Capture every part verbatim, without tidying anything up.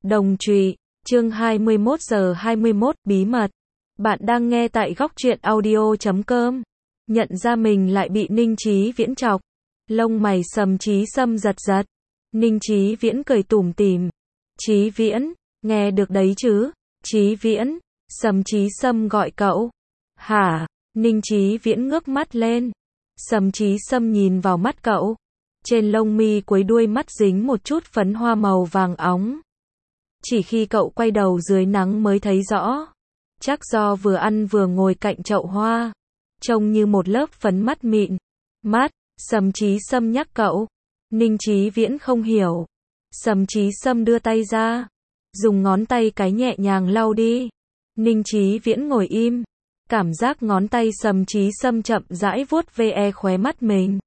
Đồng trụy, chương hai mươi mốt giờ hai mươi mốt, bí mật. Bạn đang nghe tại góc truyện audio chấm com. Nhận ra mình lại bị Ninh Chí Viễn chọc. Lông mày Sầm Chí Sâm giật giật. Ninh Chí Viễn cười tủm tỉm. Chí Viễn, nghe được đấy chứ? Chí Viễn, Sầm Chí Sâm gọi cậu. Hả? Ninh Chí Viễn ngước mắt lên. Sầm Chí Sâm nhìn vào mắt cậu. Trên lông mi cuối đuôi mắt dính một chút phấn hoa màu vàng óng. Chỉ khi cậu quay đầu dưới nắng mới thấy rõ. Chắc do vừa ăn vừa ngồi cạnh chậu hoa. Trông như một lớp phấn mắt mịn. Mắt, Sầm Chí Sâm nhắc cậu. Ninh Chí Viễn không hiểu. Sầm Chí Sâm đưa tay ra. Dùng ngón tay cái nhẹ nhàng lau đi. Ninh Chí Viễn ngồi im. Cảm giác ngón tay Sầm Chí Sâm chậm rãi vuốt ve khóe mắt mình.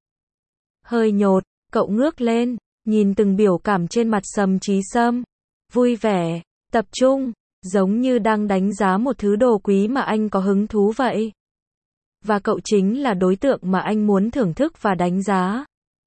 Hơi nhột, cậu ngước lên, nhìn từng biểu cảm trên mặt Sầm Chí Sâm. Vui vẻ, tập trung, giống như đang đánh giá một thứ đồ quý mà anh có hứng thú vậy. Và cậu chính là đối tượng mà anh muốn thưởng thức và đánh giá.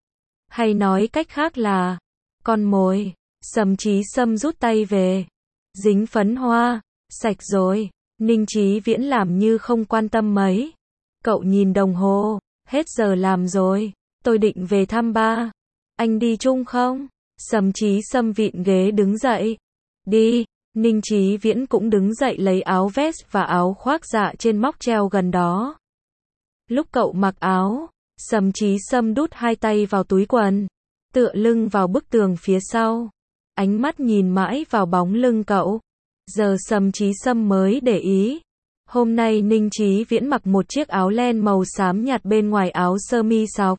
Hay nói cách khác là, con mồi. Sầm Chí Sâm rút tay về. Dính phấn hoa, sạch rồi. Ninh Chí Viễn làm như không quan tâm mấy. Cậu nhìn đồng hồ, hết giờ làm rồi. Tôi định về thăm ba. Anh đi chung không? Sầm Chí Sâm vịn ghế đứng dậy. Đi. Ninh Chí Viễn cũng đứng dậy lấy áo vest và áo khoác dạ trên móc treo gần đó. Lúc cậu mặc áo, Sầm Chí Sâm đút hai tay vào túi quần, tựa lưng vào bức tường phía sau. Ánh mắt nhìn mãi vào bóng lưng cậu. Giờ Sầm Chí Sâm mới để ý. Hôm nay Ninh Chí Viễn mặc một chiếc áo len màu xám nhạt bên ngoài áo sơ mi sọc.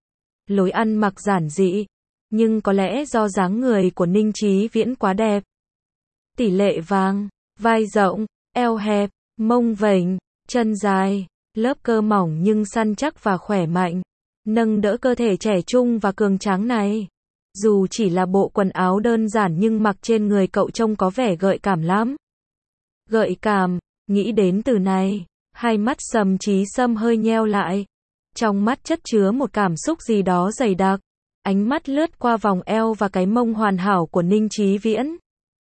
Lối ăn mặc giản dị, nhưng có lẽ do dáng người của Ninh Chí Viễn quá đẹp. Tỷ lệ vàng, vai rộng, eo hẹp, mông vểnh, chân dài, lớp cơ mỏng nhưng săn chắc và khỏe mạnh, nâng đỡ cơ thể trẻ trung và cường tráng này. Dù chỉ là bộ quần áo đơn giản nhưng mặc trên người cậu trông có vẻ gợi cảm lắm. Gợi cảm, nghĩ đến từ này, hai mắt Sầm Chí Sâm hơi nheo lại. Trong mắt chất chứa một cảm xúc gì đó dày đặc. Ánh mắt lướt qua vòng eo và cái mông hoàn hảo của Ninh Chí Viễn.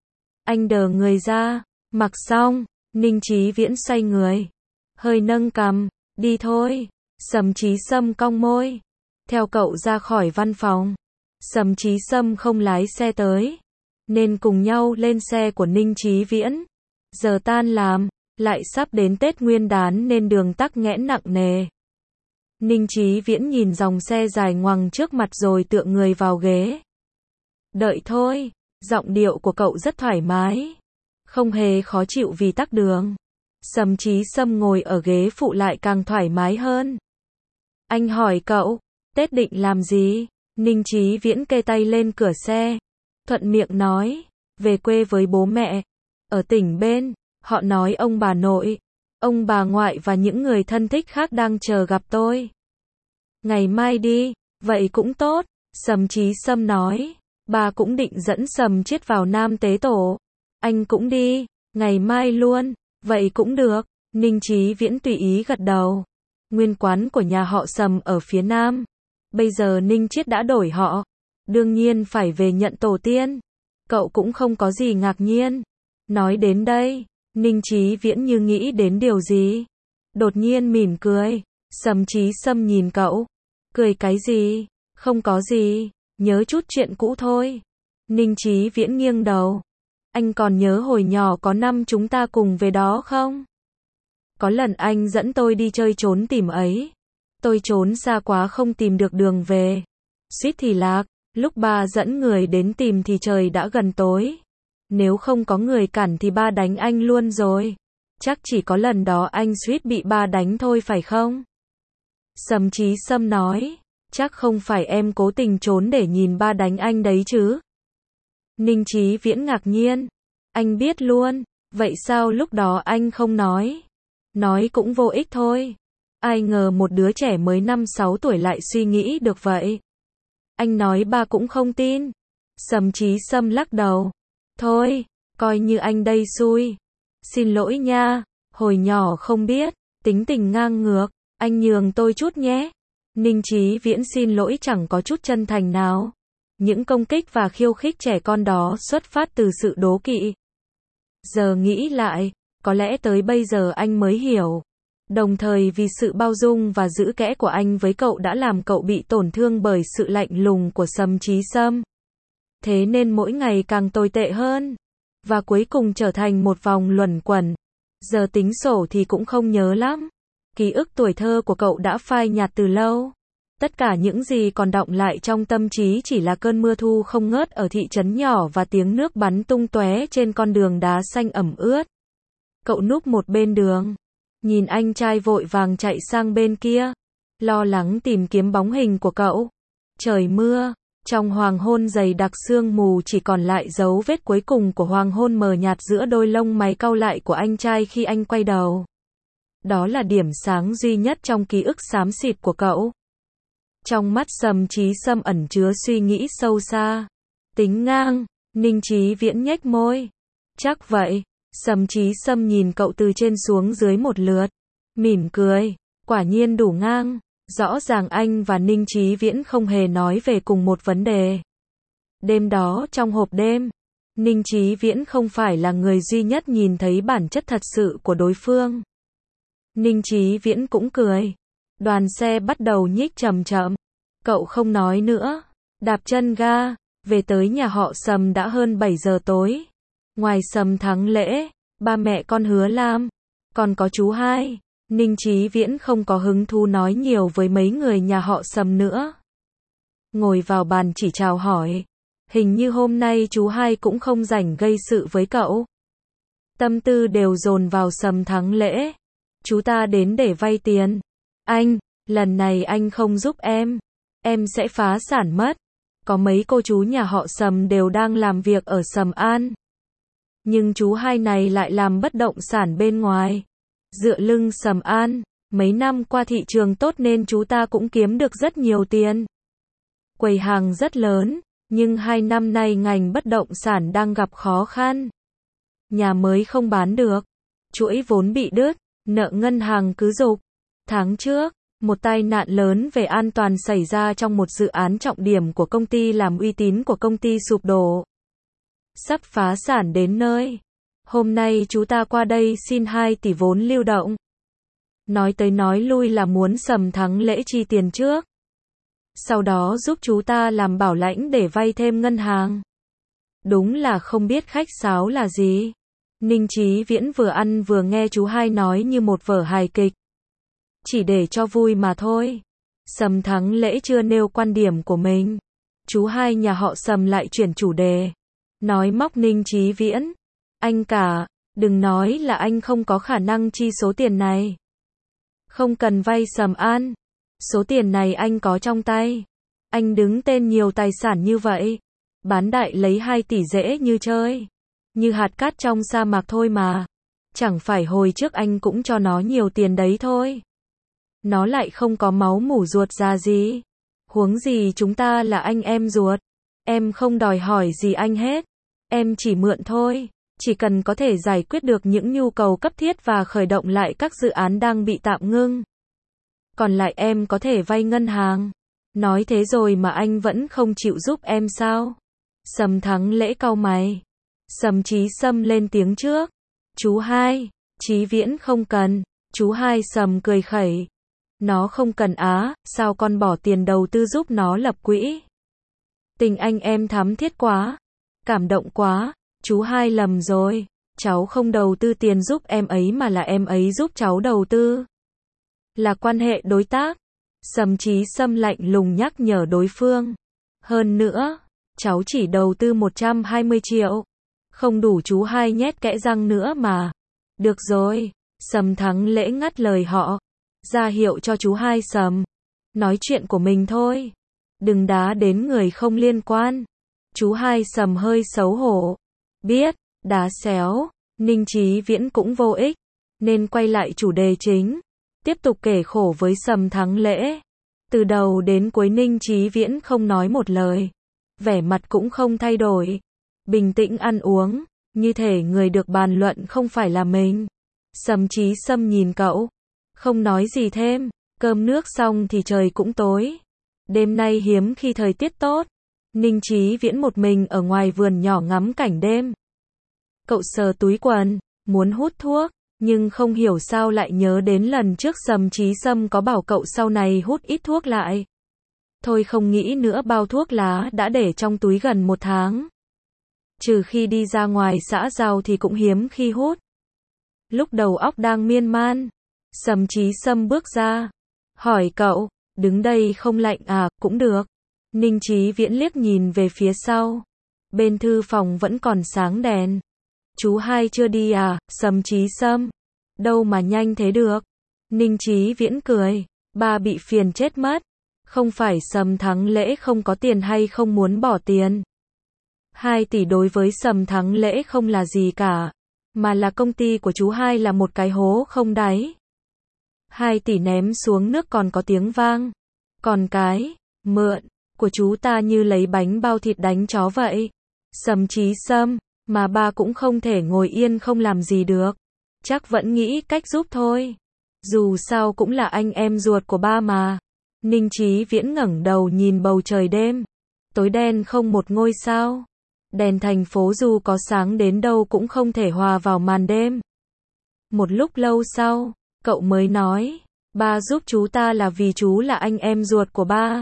Anh đờ người ra, mặc xong, Ninh Chí Viễn xoay người. Hơi nâng cằm, đi thôi. Sầm Chí Sâm cong môi. Theo cậu ra khỏi văn phòng. Sầm Chí Sâm không lái xe tới, nên cùng nhau lên xe của Ninh Chí Viễn. Giờ tan làm, lại sắp đến Tết Nguyên Đán nên đường tắc nghẽn nặng nề. Ninh Chí Viễn nhìn dòng xe dài ngoằng trước mặt rồi tựa người vào ghế. Đợi thôi, giọng điệu của cậu rất thoải mái, không hề khó chịu vì tắc đường. Sầm Chí Sâm ngồi ở ghế phụ lại càng thoải mái hơn. Anh hỏi cậu, Tết định làm gì? Ninh Chí Viễn kê tay lên cửa xe, thuận miệng nói, về quê với bố mẹ. Ở tỉnh bên, họ nói ông bà nội, ông bà ngoại và những người thân thích khác đang chờ gặp tôi. Ngày mai đi, vậy cũng tốt. Sầm Chí Sâm nói, bà cũng định dẫn Sầm Chiết vào Nam Tế Tổ. Anh cũng đi, ngày mai luôn, vậy cũng được. Ninh Chí Viễn tùy ý gật đầu. Nguyên quán của nhà họ Sầm ở phía Nam. Bây giờ Ninh Chiết đã đổi họ, đương nhiên phải về nhận tổ tiên. Cậu cũng không có gì ngạc nhiên. Nói đến đây, Ninh Chí Viễn như nghĩ đến điều gì. Đột nhiên mỉm cười. Sầm Chí Sâm nhìn cậu. Cười cái gì? Không có gì, nhớ chút chuyện cũ thôi. Ninh Chí Viễn nghiêng đầu. Anh còn nhớ hồi nhỏ có năm chúng ta cùng về đó không? Có lần anh dẫn tôi đi chơi trốn tìm ấy. Tôi trốn xa quá không tìm được đường về. Suýt thì lạc, lúc ba dẫn người đến tìm thì trời đã gần tối. Nếu không có người cản thì ba đánh anh luôn rồi. Chắc chỉ có lần đó anh suýt bị ba đánh thôi phải không? Sầm Chí Sâm nói, chắc không phải em cố tình trốn để nhìn ba đánh anh đấy chứ? Ninh Chí Viễn ngạc nhiên. Anh biết luôn, vậy sao lúc đó anh không nói? Nói cũng vô ích thôi. Ai ngờ một đứa trẻ mới năm sáu tuổi lại suy nghĩ được vậy. Anh nói ba cũng không tin. Sầm Chí Sâm lắc đầu. Thôi, coi như anh đây xui. Xin lỗi nha, hồi nhỏ không biết, tính tình ngang ngược, anh nhường tôi chút nhé. Ninh Chí Viễn xin lỗi chẳng có chút chân thành nào. Những công kích và khiêu khích trẻ con đó xuất phát từ sự đố kỵ. Giờ nghĩ lại, có lẽ tới bây giờ anh mới hiểu. Đồng thời vì sự bao dung và giữ kẽ của anh với cậu đã làm cậu bị tổn thương bởi sự lạnh lùng của Sầm Chí Sâm. Thế nên mỗi ngày càng tồi tệ hơn. Và cuối cùng trở thành một vòng luẩn quẩn. Giờ tính sổ thì cũng không nhớ lắm. Ký ức tuổi thơ của cậu đã phai nhạt từ lâu. Tất cả những gì còn đọng lại trong tâm trí chỉ là cơn mưa thu không ngớt ở thị trấn nhỏ và tiếng nước bắn tung tóe trên con đường đá xanh ẩm ướt. Cậu núp một bên đường, nhìn anh trai vội vàng chạy sang bên kia, lo lắng tìm kiếm bóng hình của cậu. Trời mưa, trong hoàng hôn dày đặc sương mù chỉ còn lại dấu vết cuối cùng của hoàng hôn mờ nhạt giữa đôi lông mày cau lại của anh trai khi anh quay đầu. Đó là điểm sáng duy nhất trong ký ức xám xịt của cậu. Trong mắt Sầm Chí Sâm ẩn chứa suy nghĩ sâu xa. Tính ngang, Ninh Chí Viễn nhếch môi. Chắc vậy. Sầm Chí Sâm nhìn cậu từ trên xuống dưới một lượt. Mỉm cười. Quả nhiên đủ ngang. Rõ ràng anh và Ninh Chí Viễn không hề nói về cùng một vấn đề. Đêm đó trong hộp đêm, Ninh Chí Viễn không phải là người duy nhất nhìn thấy bản chất thật sự của đối phương. Ninh Chí Viễn cũng cười. Đoàn xe bắt đầu nhích chậm chậm. Cậu không nói nữa. Đạp chân ga. Về tới nhà họ Sầm đã hơn bảy giờ tối. Ngoài Sầm Thắng Lễ, ba mẹ con Hứa Lam, còn có chú hai. Ninh Chí Viễn không có hứng thú nói nhiều với mấy người nhà họ Sầm nữa. Ngồi vào bàn chỉ chào hỏi. Hình như hôm nay chú hai cũng không rảnh gây sự với cậu. Tâm tư đều dồn vào Sầm Thắng Lễ. Chú ta đến để vay tiền. Anh, lần này anh không giúp em. Em sẽ phá sản mất. Có mấy cô chú nhà họ Sầm đều đang làm việc ở Sầm An. Nhưng chú hai này lại làm bất động sản bên ngoài. Dựa lưng Sầm An, mấy năm qua thị trường tốt nên chú ta cũng kiếm được rất nhiều tiền. Quầy hàng rất lớn, nhưng hai năm nay ngành bất động sản đang gặp khó khăn. Nhà mới không bán được, chuỗi vốn bị đứt, nợ ngân hàng cứ rục. Tháng trước, một tai nạn lớn về an toàn xảy ra trong một dự án trọng điểm của công ty làm uy tín của công ty sụp đổ. Sắp phá sản đến nơi. Hôm nay chú ta qua đây xin hai tỷ vốn lưu động. Nói tới nói lui là muốn Sầm Thắng Lễ chi tiền trước. Sau đó giúp chú ta làm bảo lãnh để vay thêm ngân hàng. Đúng là không biết khách sáo là gì. Ninh Chí Viễn vừa ăn vừa nghe chú hai nói như một vở hài kịch. Chỉ để cho vui mà thôi. Sầm Thắng Lễ chưa nêu quan điểm của mình. Chú hai nhà họ Sầm lại chuyển chủ đề. Nói móc Ninh Chí Viễn. Anh cả, đừng nói là anh không có khả năng chi số tiền này. Không cần vay Sầm An. Số tiền này anh có trong tay. Anh đứng tên nhiều tài sản như vậy. Bán đại lấy hai tỷ dễ như chơi. Như hạt cát trong sa mạc thôi mà. Chẳng phải hồi trước anh cũng cho nó nhiều tiền đấy thôi. Nó lại không có máu mủ ruột già gì. Huống gì chúng ta là anh em ruột. Em không đòi hỏi gì anh hết. Em chỉ mượn thôi. Chỉ cần có thể giải quyết được những nhu cầu cấp thiết và khởi động lại các dự án đang bị tạm ngưng. Còn lại em có thể vay ngân hàng. Nói thế rồi mà anh vẫn không chịu giúp em sao? Sầm Thắng Lễ cau mày. Sầm Chí Sâm lên tiếng trước. Chú hai, Chí Viễn không cần. Chú hai Sầm cười khẩy. Nó không cần á, sao con bỏ tiền đầu tư giúp nó lập quỹ? Tình anh em thắm thiết quá. Cảm động quá. Chú hai lầm rồi. Cháu không đầu tư tiền giúp em ấy mà là em ấy giúp cháu đầu tư. Là quan hệ đối tác. Sầm Chí Sâm lạnh lùng nhắc nhở đối phương. Hơn nữa, cháu chỉ đầu tư một trăm hai mươi triệu. Không đủ chú hai nhét kẽ răng nữa mà. Được rồi. Sầm Thắng Lễ ngắt lời họ. Ra hiệu cho chú hai Sầm. Nói chuyện của mình thôi. Đừng đá đến người không liên quan. Chú hai Sầm hơi xấu hổ. Biết, đá xéo. Ninh Chí Viễn cũng vô ích. Nên quay lại chủ đề chính. Tiếp tục kể khổ với Sầm Thắng Lễ. Từ đầu đến cuối Ninh Chí Viễn không nói một lời. Vẻ mặt cũng không thay đổi. Bình tĩnh ăn uống. Như thể người được bàn luận không phải là mình. Sầm Chí Sâm nhìn cậu. Không nói gì thêm. Cơm nước xong thì trời cũng tối. Đêm nay hiếm khi thời tiết tốt. Ninh Chí Viễn một mình ở ngoài vườn nhỏ ngắm cảnh đêm. Cậu sờ túi quần, muốn hút thuốc, nhưng không hiểu sao lại nhớ đến lần trước Sầm Chí Sâm có bảo cậu sau này hút ít thuốc lại. Thôi không nghĩ nữa, bao thuốc lá đã để trong túi gần một tháng. Trừ khi đi ra ngoài xã giao thì cũng hiếm khi hút. Lúc đầu óc đang miên man, Sầm Chí Sâm bước ra, hỏi cậu, đứng đây không lạnh à? Cũng được. Ninh Chí Viễn liếc nhìn về phía sau. Bên thư phòng vẫn còn sáng đèn. Chú hai chưa đi à? Sầm Chí Sâm. Đâu mà nhanh thế được. Ninh Chí Viễn cười. Ba bị phiền chết mất. Không phải Sầm Thắng Lễ không có tiền hay không muốn bỏ tiền. Hai tỷ đối với Sầm Thắng Lễ không là gì cả. Mà là công ty của chú hai là một cái hố không đáy. Hai tỷ ném xuống nước còn có tiếng vang. Còn cái mượn của chú ta như lấy bánh bao thịt đánh chó vậy. Sầm Chí Sâm, mà ba cũng không thể ngồi yên không làm gì được. Chắc vẫn nghĩ cách giúp thôi. Dù sao cũng là anh em ruột của ba mà. Ninh Chí Viễn ngẩng đầu nhìn bầu trời đêm. Tối đen không một ngôi sao. Đèn thành phố dù có sáng đến đâu cũng không thể hòa vào màn đêm. Một lúc lâu sau, cậu mới nói, ba giúp chú ta là vì chú là anh em ruột của ba.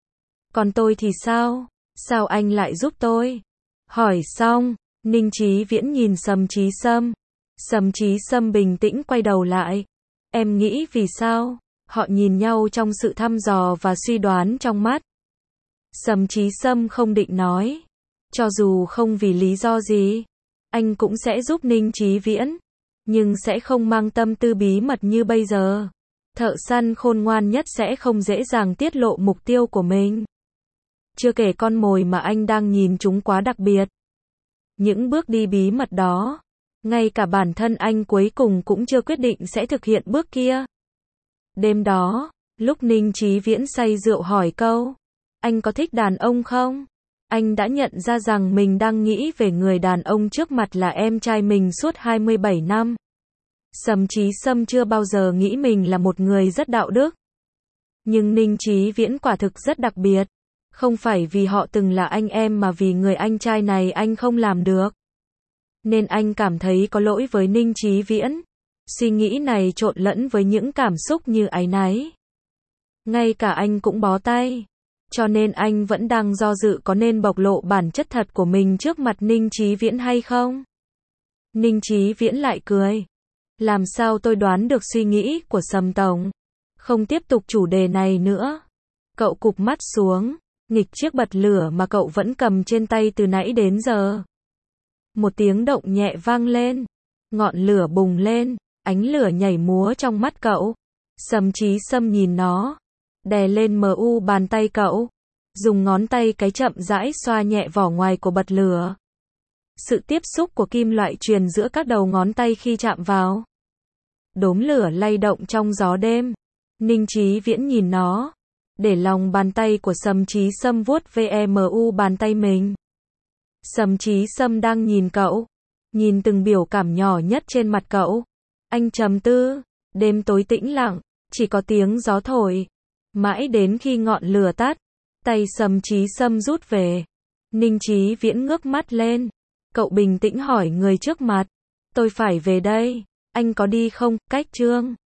Còn tôi thì sao? Sao anh lại giúp tôi? Hỏi xong, Ninh Chí Viễn nhìn Sầm Chí Sâm. Sầm Chí Sâm bình tĩnh quay đầu lại. Em nghĩ vì sao? Họ nhìn nhau trong sự thăm dò và suy đoán trong mắt. Sầm Chí Sâm không định nói. Cho dù không vì lý do gì, anh cũng sẽ giúp Ninh Chí Viễn. Nhưng sẽ không mang tâm tư bí mật như bây giờ. Thợ săn khôn ngoan nhất sẽ không dễ dàng tiết lộ mục tiêu của mình. Chưa kể con mồi mà anh đang nhìn chúng quá đặc biệt. Những bước đi bí mật đó, ngay cả bản thân anh cuối cùng cũng chưa quyết định sẽ thực hiện bước kia. Đêm đó, lúc Ninh Chí Viễn say rượu hỏi câu, anh có thích đàn ông không? Anh đã nhận ra rằng mình đang nghĩ về người đàn ông trước mặt là em trai mình suốt hai mươi bảy năm. Sầm Chí Sâm chưa bao giờ nghĩ mình là một người rất đạo đức. Nhưng Ninh Chí Viễn quả thực rất đặc biệt. Không phải vì họ từng là anh em mà vì người anh trai này anh không làm được. Nên anh cảm thấy có lỗi với Ninh Chí Viễn. Suy nghĩ này trộn lẫn với những cảm xúc như áy náy. Ngay cả anh cũng bó tay. Cho nên anh vẫn đang do dự có nên bộc lộ bản chất thật của mình trước mặt Ninh Chí Viễn hay không. Ninh Chí Viễn lại cười. Làm sao tôi đoán được suy nghĩ của Sầm Tổng. Không tiếp tục chủ đề này nữa. Cậu cụp mắt xuống, nghịch chiếc bật lửa mà cậu vẫn cầm trên tay từ nãy đến giờ. Một tiếng động nhẹ vang lên. Ngọn lửa bùng lên, ánh lửa nhảy múa trong mắt cậu. Sầm Chí Sâm nhìn nó. Đè lên mờ u bàn tay cậu. Dùng ngón tay cái chậm rãi xoa nhẹ vỏ ngoài của bật lửa. Sự tiếp xúc của kim loại truyền giữa các đầu ngón tay khi chạm vào. Đốm lửa lay động trong gió đêm. Ninh Chí Viễn nhìn nó. Để lòng bàn tay của Sầm Chí Sâm vuốt ve mu bàn tay mình. Sầm Chí Sâm đang nhìn cậu. Nhìn từng biểu cảm nhỏ nhất trên mặt cậu. Anh trầm tư. Đêm tối tĩnh lặng. Chỉ có tiếng gió thổi. Mãi đến khi ngọn lửa tắt. Tay Sầm Chí Sâm rút về. Ninh Chí Viễn ngước mắt lên. Cậu bình tĩnh hỏi người trước mặt. Tôi phải về đây. Anh có đi không? Cách Trương.